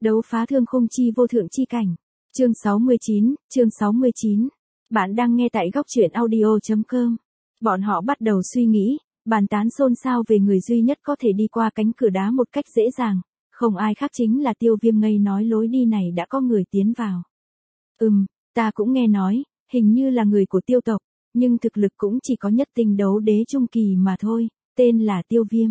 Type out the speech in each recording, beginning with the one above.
Đấu phá thương khung chi vô thượng chi cảnh. Chương 69. Bạn đang nghe tại góc truyện audio.com. Bọn họ bắt đầu suy nghĩ, bàn tán xôn xao về người duy nhất có thể đi qua cánh cửa đá một cách dễ dàng, không ai khác chính là Tiêu Viêm. Ngây nói lối đi này đã có người tiến vào. Ta cũng nghe nói, hình như là người của Tiêu tộc, nhưng thực lực cũng chỉ có nhất tinh đấu đế trung kỳ mà thôi, tên là Tiêu Viêm.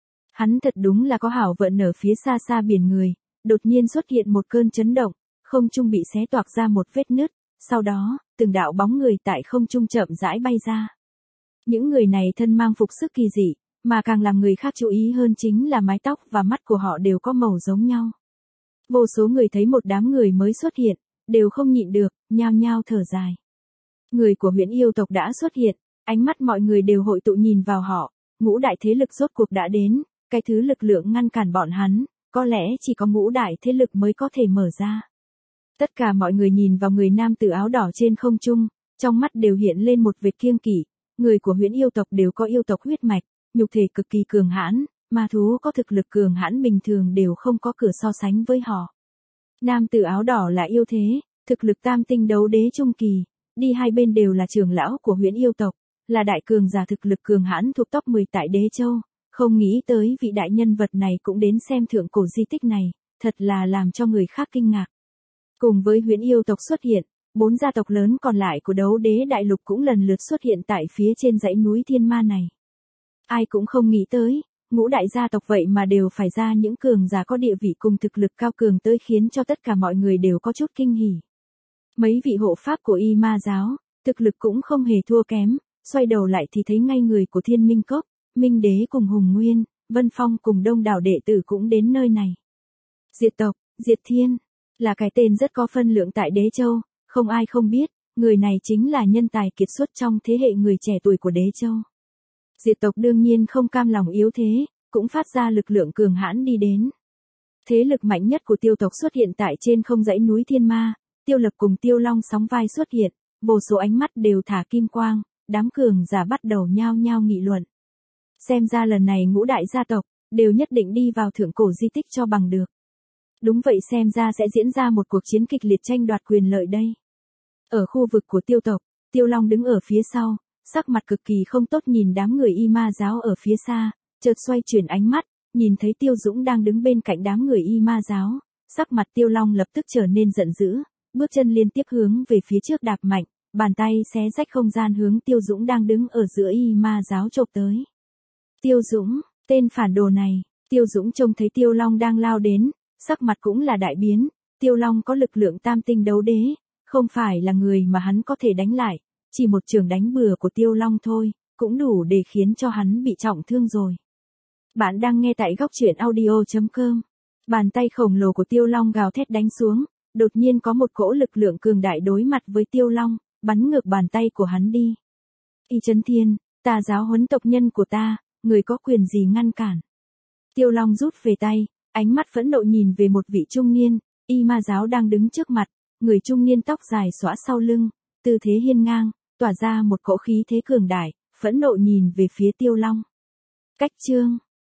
Hắn thật đúng là có hảo vận. Ở phía xa xa biển người, đột nhiên xuất hiện một cơn chấn động, không trung bị xé toạc ra một vết nứt, sau đó, từng đạo bóng người tại không trung chậm rãi bay ra. Những người này thân mang phục sức kỳ dị, mà càng làm người khác chú ý hơn chính là mái tóc và mắt của họ đều có màu giống nhau. Vô số người thấy một đám người mới xuất hiện, đều không nhịn được, nhao nhao thở dài. Người của Huyễn Yêu tộc đã xuất hiện, ánh mắt mọi người đều hội tụ nhìn vào họ, ngũ đại thế lực rốt cuộc đã đến, cái thứ lực lượng ngăn cản bọn hắn, có lẽ chỉ có ngũ đại thế lực mới có thể mở ra. Tất cả mọi người nhìn vào người nam tử áo đỏ trên không trung, trong mắt đều hiện lên một vệt kiêng kỵ. Người của Huyễn Yêu tộc đều có yêu tộc huyết mạch, nhục thể cực kỳ cường hãn, ma thú có thực lực cường hãn bình thường đều không có cửa so sánh với họ. Nam tử áo đỏ là yêu thế, thực lực tam tinh đấu đế trung kỳ, đi hai bên đều là trưởng lão của Huyễn Yêu tộc, là đại cường giả thực lực cường hãn thuộc top 10 tại Đế Châu. Không nghĩ tới vị đại nhân vật này cũng đến xem thượng cổ di tích này, thật là làm cho người khác kinh ngạc. Cùng với Huyễn Yêu tộc xuất hiện, 4 gia tộc lớn còn lại của đấu đế đại lục cũng lần lượt xuất hiện tại phía trên dãy núi thiên ma này. Ai cũng không nghĩ tới, ngũ đại gia tộc vậy mà đều phải ra những cường giả có địa vị cùng thực lực cao cường tới, khiến cho tất cả mọi người đều có chút kinh hỉ. Mấy vị hộ pháp của Y Ma giáo, thực lực cũng không hề thua kém, xoay đầu lại thì thấy ngay người của Thiên Minh Cốc, Minh Đế cùng Hùng Nguyên, Vân Phong cùng đông đảo đệ tử cũng đến nơi này. Diệt tộc, Diệt Thiên, là cái tên rất có phân lượng tại Đế Châu, không ai không biết, người này chính là nhân tài kiệt xuất trong thế hệ người trẻ tuổi của Đế Châu. Diệt tộc đương nhiên không cam lòng yếu thế, cũng phát ra lực lượng cường hãn đi đến. Thế lực mạnh nhất của Tiêu tộc xuất hiện tại trên không dãy núi thiên ma, Tiêu Lập cùng Tiêu Long sóng vai xuất hiện, vô số ánh mắt đều thả kim quang, đám cường giả bắt đầu nhao nhao nghị luận. Xem ra lần này ngũ đại gia tộc đều nhất định đi vào thượng cổ di tích cho bằng được. Đúng vậy, xem ra sẽ diễn ra một cuộc chiến kịch liệt tranh đoạt quyền lợi đây. Ở khu vực của Tiêu tộc, Tiêu Long đứng ở phía sau, sắc mặt cực kỳ không tốt nhìn đám người Y Ma giáo ở phía xa, chợt xoay chuyển ánh mắt, nhìn thấy Tiêu Dũng đang đứng bên cạnh đám người Y Ma giáo, sắc mặt Tiêu Long lập tức trở nên giận dữ, bước chân liên tiếp hướng về phía trước đạp mạnh, bàn tay xé rách không gian hướng Tiêu Dũng đang đứng ở giữa Y Ma giáo chộp tới. Tiêu Dũng, tên phản đồ này. Tiêu Dũng trông thấy Tiêu Long đang lao đến, sắc mặt cũng là đại biến. Tiêu Long có lực lượng tam tinh đấu đế, không phải là người mà hắn có thể đánh lại, chỉ một trường đánh bừa của Tiêu Long thôi, cũng đủ để khiến cho hắn bị trọng thương rồi. Bạn đang nghe tại góc truyện audio.com. Bàn tay khổng lồ của Tiêu Long gào thét đánh xuống, đột nhiên có một cỗ lực lượng cường đại đối mặt với Tiêu Long, bắn ngược bàn tay của hắn đi. Y Chấn Thiên, ta giáo huấn tộc nhân của ta, người có quyền gì ngăn cản? Tiêu Long rút về tay, ánh mắt phẫn nộ nhìn về một vị trung niên, Y Ma giáo đang đứng trước mặt, người trung niên tóc dài xõa sau lưng, tư thế hiên ngang, tỏa ra một cỗ khí thế cường đại, phẫn nộ nhìn về phía Tiêu Long. Cách chương